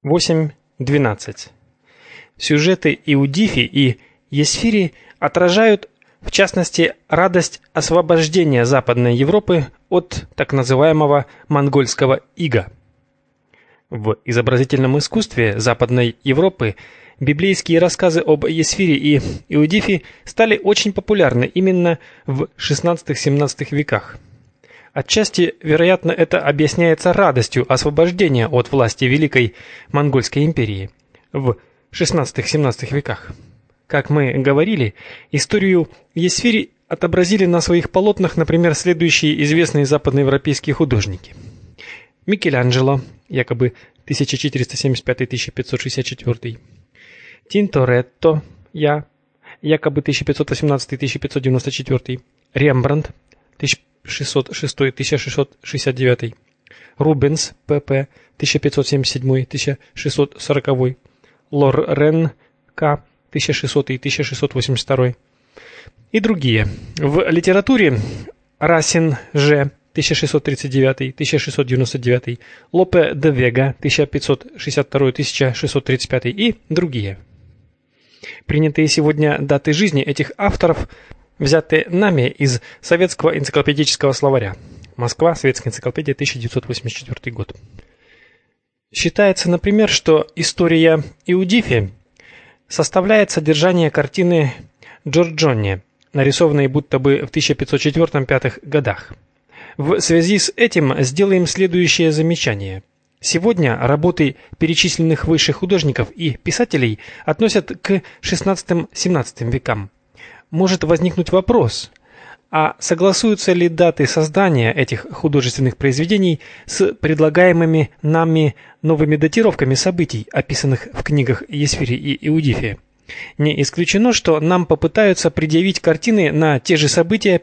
8.12. Сюжеты Иудифи и Есфири отражают, в частности, радость освобождения Западной Европы от так называемого монгольского ига. В изобразительном искусстве Западной Европы библейские рассказы об Есфире и Иудифи стали очень популярны именно в XVI-XVII веках. Отчасти, вероятно, это объясняется радостью освобождения от власти Великой Монгольской империи в XVI-XVII веках. Как мы говорили, историю Есфири отобразили на своих полотнах, например, следующие известные западноевропейские художники: Микеланджело, якобы 1475-1564, Тинторетто, якобы 1518-1594, Рембрандт, 1606-1669, Рубенс, П.П., 1577-1640, Лоррен, К., 1600-1682 и другие. В литературе Расин, Ж., 1639-1699, Лопе де Вега, 1562-1635 и другие. Принятые сегодня даты жизни этих авторов взяты нами из Советского энциклопедического словаря. Москва, Советская энциклопедия, 1984 год. Считается, например, что история Иудифи составляет содержание картины Джорджоне, нарисованной будто бы в 1504-1505 годах. В связи с этим сделаем следующее замечание. Сегодня работы перечисленных выше художников и писателей относят к XVI-XVII векам. Может возникнуть вопрос: а согласуются ли даты создания этих художественных произведений с предлагаемыми нами новыми датировками событий, описанных в книгах Есфири и Иудифи? Не исключено, что нам попытаются предъявить картины на те же события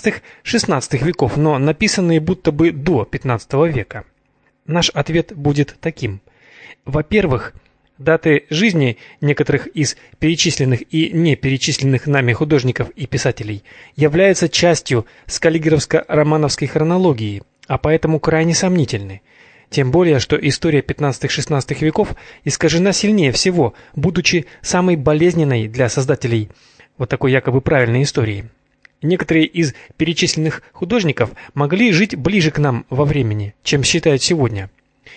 XV-XVI веков, но написанные будто бы до XV века. Наш ответ будет таким. Во-первых, даты жизни некоторых из перечисленных и не перечисленных нами художников и писателей являются частью скаллигеровско-романовской хронологии, а поэтому крайне сомнительны. Тем более, что история XV-XVI веков искажена сильнее всего, будучи самой болезненной для создателей вот такой якобы правильной истории. Некоторые из перечисленных художников могли жить ближе к нам во времени, чем считают сегодня.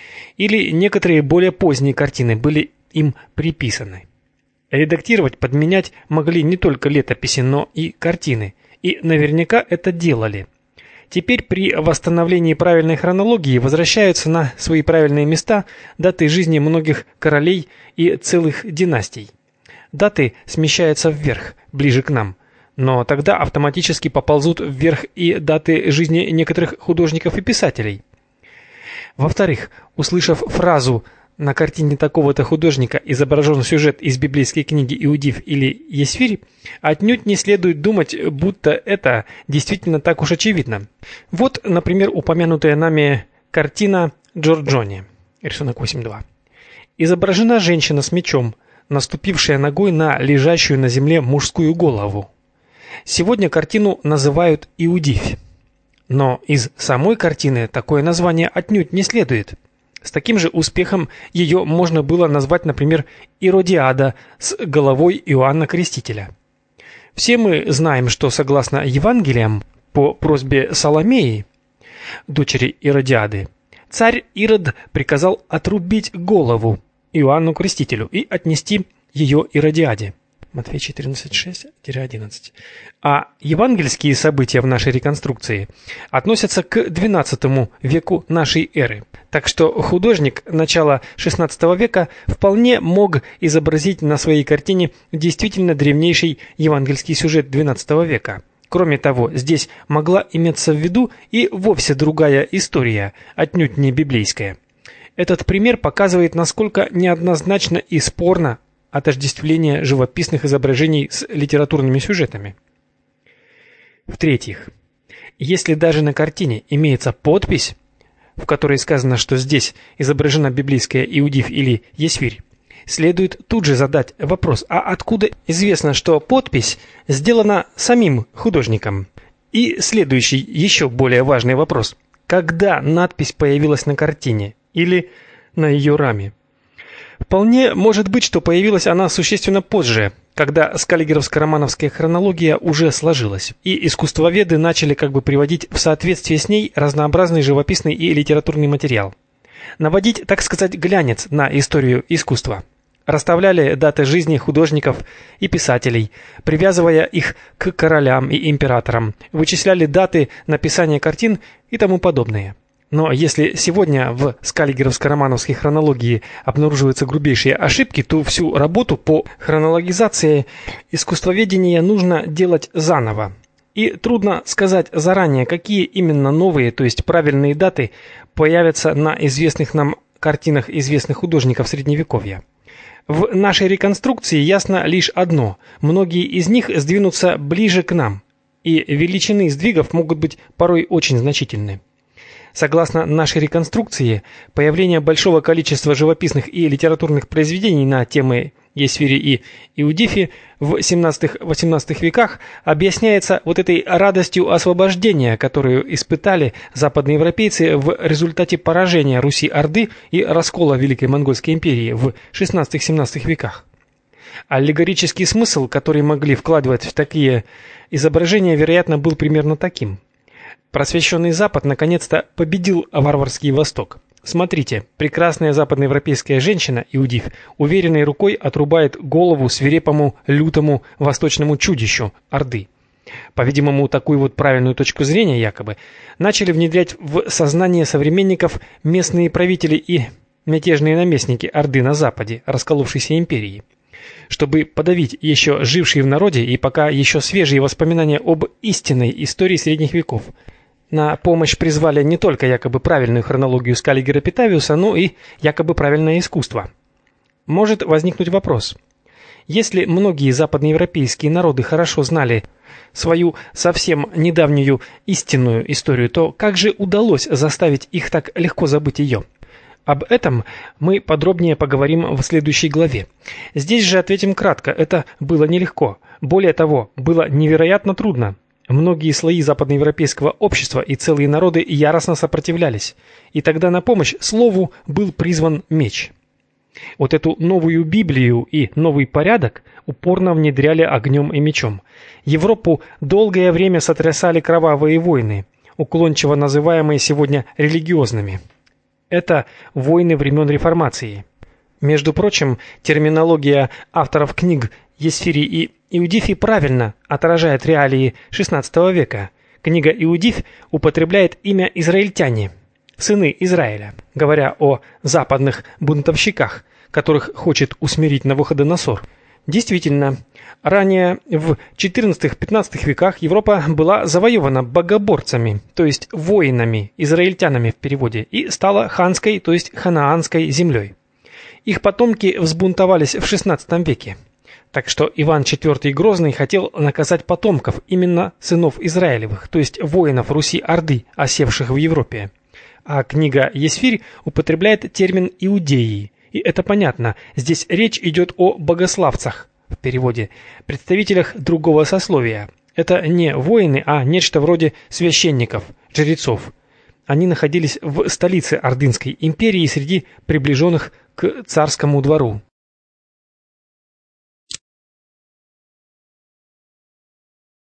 Или некоторые более поздние картины были им приписаны. Редактировать, подменять могли не только летописи, но и картины, и наверняка это делали. Теперь при восстановлении правильной хронологии возвращаются на свои правильные места даты жизни многих королей и целых династий. Даты смещаются вверх, ближе к нам, но тогда автоматически поползут вверх и даты жизни некоторых художников и писателей. Во-вторых, услышав фразу «на картине такого-то художника изображен сюжет из библейской книги Иудиф или Есфирь», отнюдь не следует думать, будто это действительно так уж очевидно. Вот, например, упомянутая нами картина Джорджоне, рисунок 8.2. Изображена женщина с мечом, наступившая ногой на лежащую на земле мужскую голову. Сегодня картину называют Иудифь. Но из самой картины такое название отнюдь не следует. С таким же успехом ее можно было назвать, например, Иродиада с головой Иоанна Крестителя. Все мы знаем, что согласно Евангелиям, по просьбе Саломеи, дочери Иродиады, царь Ирод приказал отрубить голову Иоанну Крестителю и отнести ее Иродиаде. Матфея 14:6-11. А евангельские события в нашей реконструкции относятся к XII веку нашей эры. Так что художник начала XVI века вполне мог изобразить на своей картине действительно древнейший евангельский сюжет XII века. Кроме того, здесь могла иметься в виду и вовсе другая история, отнюдь не библейская. Этот пример показывает, насколько неоднозначно и спорно отождествление живописных изображений с литературными сюжетами. В-третьих, если даже на картине имеется подпись, в которой сказано, что здесь изображена библейская Иудифь или Есфирь, следует тут же задать вопрос: а откуда известно, что подпись сделана самим художником? И следующий, еще более важный вопрос: когда надпись появилась на картине или на ее раме? Вполне может быть, что появилась она существенно позже, когда скаллигеровско-романовская хронология уже сложилась, и искусствоведы начали как бы приводить в соответствие с ней разнообразный живописный и литературный материал. Наводить, так сказать, глянец на историю искусства. Расставляли даты жизни художников и писателей, привязывая их к королям и императорам, вычисляли даты написания картин и тому подобное. Но если сегодня в скаллигеровско-романовской хронологии обнаруживаются грубейшие ошибки, то всю работу по хронологизации искусствоведения нужно делать заново. И трудно сказать заранее, какие именно новые, то есть правильные даты появятся на известных нам картинах известных художников Средневековья. В нашей реконструкции ясно лишь одно: многие из них сдвинутся ближе к нам, и величины сдвигов могут быть порой очень значительны. Согласно нашей реконструкции, появление большого количества живописных и литературных произведений на темы Есфири и Иудифи в 17-18 веках объясняется вот этой радостью освобождения, которую испытали западноевропейцы в результате поражения Руси-Орды и раскола Великой Монгольской империи в 16-17 веках. Аллегорический смысл, который могли вкладывать в такие изображения, вероятно, был примерно таким: просвещенный Запад наконец-то победил варварский Восток. Смотрите, прекрасная западноевропейская женщина, Иудиф, уверенной рукой отрубает голову свирепому, лютому восточному чудищу Орды. По-видимому, такую вот правильную точку зрения якобы начали внедрять в сознание современников местные правители и мятежные наместники Орды на западе, расколовшейся империи. Чтобы подавить еще жившие в народе и пока еще свежие воспоминания об истинной истории средних веков, на помощь призвали не только якобы правильную хронологию Скаллигера Петавиуса, но и якобы правильное искусство. Может возникнуть вопрос: если многие западноевропейские народы хорошо знали свою совсем недавнюю истинную историю, то как же удалось заставить их так легко забыть ее? Об этом мы подробнее поговорим в следующей главе. Здесь же ответим кратко: это было нелегко. Более того, было невероятно трудно. Многие слои западноевропейского общества и целые народы яростно сопротивлялись, и тогда на помощь слову был призван меч. Вот эту новую Библию и новый порядок упорно внедряли огнем и мечом. Европу долгое время сотрясали кровавые войны, уклончиво называемые сегодня религиозными. Это войны времен Реформации. Между прочим, терминология авторов книг Есфири и Иудифи правильно отражает реалии XVI века. Книга Иудиф употребляет имя израильтяне, сыны Израиля, говоря о западных бунтовщиках, которых хочет усмирить Навуходоносор. Действительно, ранее в XIV-XV веках Европа была завоевана богоборцами, то есть воинами, израильтянами в переводе, и стала ханской, то есть ханаанской землей. Их потомки взбунтовались в XVI веке. Так что Иван IV Грозный хотел наказать потомков, именно сынов Израилевых, то есть воинов Руси-Орды, осевших в Европе. А книга Есфирь употребляет термин «иудеи». И это понятно, здесь речь идет о богословцах, в переводе, представителях другого сословия. Это не воины, а нечто вроде священников, жрецов. Они находились в столице Ордынской империи среди приближенных к царскому двору.